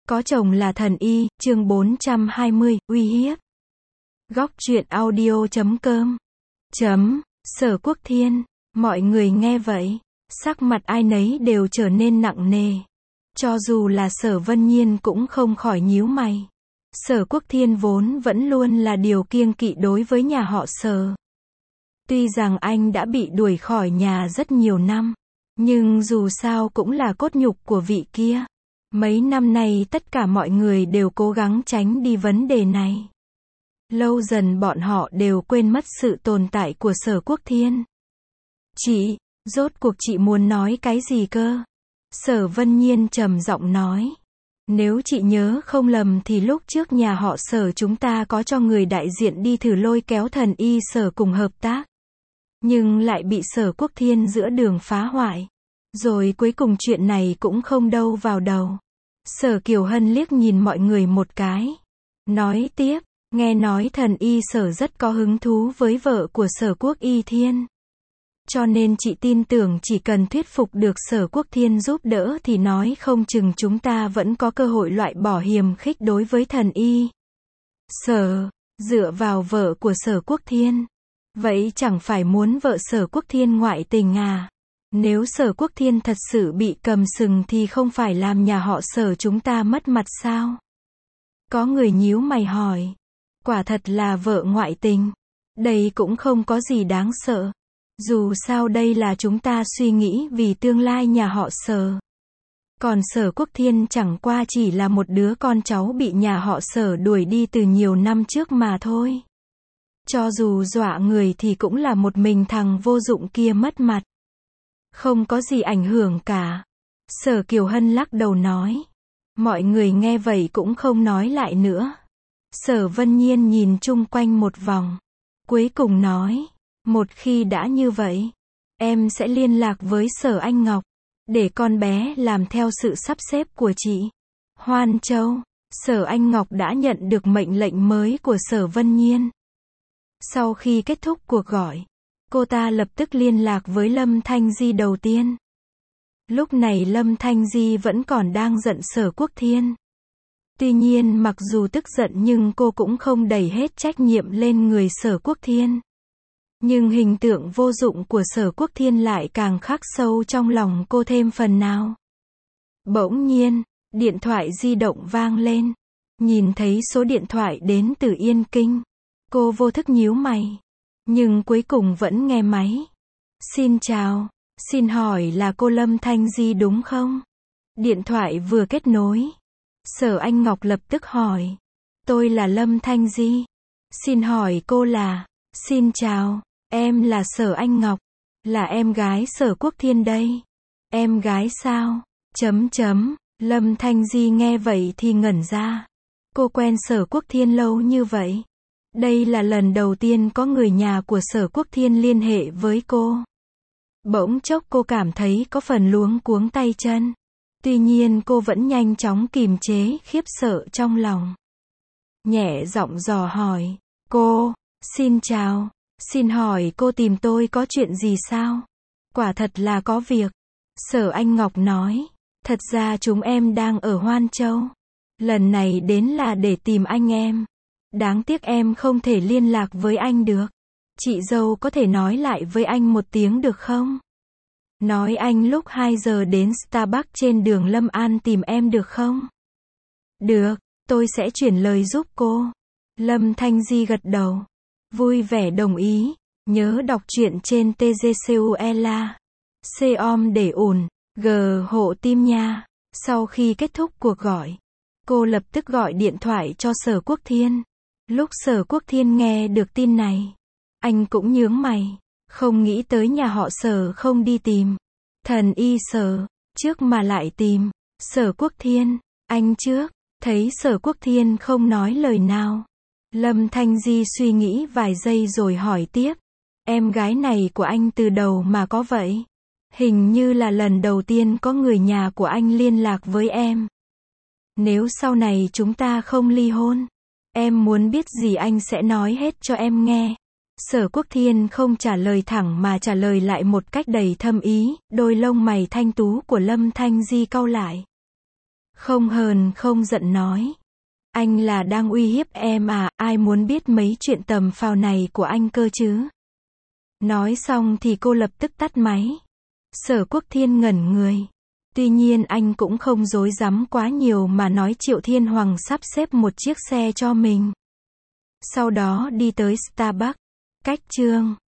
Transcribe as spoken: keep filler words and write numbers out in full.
Có chồng là thần y, chương bốn trăm hai mươi, uy hiếp. Góc truyện audio chấm com. Chấm, Sở Quốc Thiên. Mọi người nghe vậy, sắc mặt ai nấy đều trở nên nặng nề. Cho dù là Sở Vân Nhiên cũng không khỏi nhíu mày. Sở Quốc Thiên vốn vẫn luôn là điều kiêng kỵ đối với nhà họ Sở. Tuy rằng anh đã bị đuổi khỏi nhà rất nhiều năm, nhưng dù sao cũng là cốt nhục của vị kia. Mấy năm nay tất cả mọi người đều cố gắng tránh đi vấn đề này. Lâu dần bọn họ đều quên mất sự tồn tại của Sở Quốc Thiên. Chị, rốt cuộc chị muốn nói cái gì cơ? Sở Vân Nhiên trầm giọng nói. Nếu chị nhớ không lầm thì lúc trước nhà họ Sở chúng ta có cho người đại diện đi thử lôi kéo thần y Sở cùng hợp tác. Nhưng lại bị Sở Quốc Thiên giữa đường phá hoại. Rồi cuối cùng chuyện này cũng không đâu vào đầu. Sở Kiều Hân liếc nhìn mọi người một cái. Nói tiếp, nghe nói thần y Sở rất có hứng thú với vợ của Sở Quốc Y Thiên. Cho nên chị tin tưởng chỉ cần thuyết phục được Sở Quốc Thiên giúp đỡ thì nói không chừng chúng ta vẫn có cơ hội loại bỏ hiềm khích đối với thần y Sở, dựa vào vợ của Sở Quốc Thiên. Vậy chẳng phải muốn vợ Sở Quốc Thiên ngoại tình à? Nếu Sở Quốc Thiên thật sự bị cầm sừng thì không phải làm nhà họ Sở chúng ta mất mặt sao? Có người nhíu mày hỏi. Quả thật là vợ ngoại tình. Đây cũng không có gì đáng sợ. Dù sao đây là chúng ta suy nghĩ vì tương lai nhà họ Sở. Còn Sở Quốc Thiên chẳng qua chỉ là một đứa con cháu bị nhà họ Sở đuổi đi từ nhiều năm trước mà thôi. Cho dù dọa người thì cũng là một mình thằng vô dụng kia mất mặt. Không có gì ảnh hưởng cả. Sở Kiều Hân lắc đầu nói. Mọi người nghe vậy cũng không nói lại nữa. Sở Vân Nhiên nhìn chung quanh một vòng. Cuối cùng nói. Một khi đã như vậy, em sẽ liên lạc với Sở Anh Ngọc. Để con bé làm theo sự sắp xếp của chị. Hoan Châu. Sở Anh Ngọc đã nhận được mệnh lệnh mới của Sở Vân Nhiên. Sau khi kết thúc cuộc gọi, cô ta lập tức liên lạc với Lâm Thanh Di đầu tiên. Lúc này Lâm Thanh Di vẫn còn đang giận Sở Quốc Thiên. Tuy nhiên mặc dù tức giận nhưng cô cũng không đẩy hết trách nhiệm lên người Sở Quốc Thiên. Nhưng hình tượng vô dụng của Sở Quốc Thiên lại càng khắc sâu trong lòng cô thêm phần nào. Bỗng nhiên, điện thoại di động vang lên. Nhìn thấy số điện thoại đến từ Yên Kinh. Cô vô thức nhíu mày. Nhưng cuối cùng vẫn nghe máy. Xin chào, xin hỏi là cô Lâm Thanh Di đúng không? Điện thoại vừa kết nối. Sở Anh Ngọc lập tức hỏi. Tôi là Lâm Thanh Di. Xin hỏi cô là... Xin chào, em là Sở Anh Ngọc. Là em gái Sở Quốc Thiên đây. Em gái sao? Chấm chấm, Lâm Thanh Di nghe vậy thì ngẩn ra. Cô quen Sở Quốc Thiên lâu như vậy. Đây là lần đầu tiên có người nhà của Sở Quốc Thiên liên hệ với cô. Bỗng chốc cô cảm thấy có phần luống cuống tay chân. Tuy nhiên cô vẫn nhanh chóng kìm chế khiếp sợ trong lòng. Nhẹ giọng dò hỏi. Cô, xin chào, xin hỏi cô tìm tôi có chuyện gì sao? Quả thật là có việc. Sở Anh Ngọc nói. Thật ra chúng em đang ở Hoan Châu. Lần này đến là để tìm anh em. Đáng tiếc em không thể liên lạc với anh được. Chị dâu có thể nói lại với anh một tiếng được không? Nói anh lúc hai giờ đến Starbucks trên đường Lâm An tìm em được không? Được, tôi sẽ chuyển lời giúp cô. Lâm Thanh Di gật đầu. Vui vẻ đồng ý. Nhớ đọc truyện trên tê giê xê u ela. Com để ủn. G hộ tim nha. Sau khi kết thúc cuộc gọi, cô lập tức gọi điện thoại cho Sở Quốc Thiên. Lúc Sở Quốc Thiên nghe được tin này, anh cũng nhướng mày. Không nghĩ tới nhà họ Sở không đi tìm thần y Sở, trước mà lại tìm Sở Quốc Thiên. Anh trước, thấy Sở Quốc Thiên không nói lời nào. Lâm Thanh Di suy nghĩ vài giây rồi hỏi tiếp. Em gái này của anh từ đầu mà có vậy? Hình như là lần đầu tiên có người nhà của anh liên lạc với em. Nếu sau này chúng ta không ly hôn, em muốn biết gì anh sẽ nói hết cho em nghe. Sở Quốc Thiên không trả lời thẳng mà trả lời lại một cách đầy thâm ý, đôi lông mày thanh tú của Lâm Thanh Di cau lại. Không hờn không giận nói. Anh là đang uy hiếp em à, ai muốn biết mấy chuyện tầm phào này của anh cơ chứ? Nói xong thì cô lập tức tắt máy. Sở Quốc Thiên ngẩn người. Tuy nhiên anh cũng không dối dám quá nhiều mà nói Triệu Thiên Hoàng sắp xếp một chiếc xe cho mình. Sau đó đi tới Starbucks. Cách chương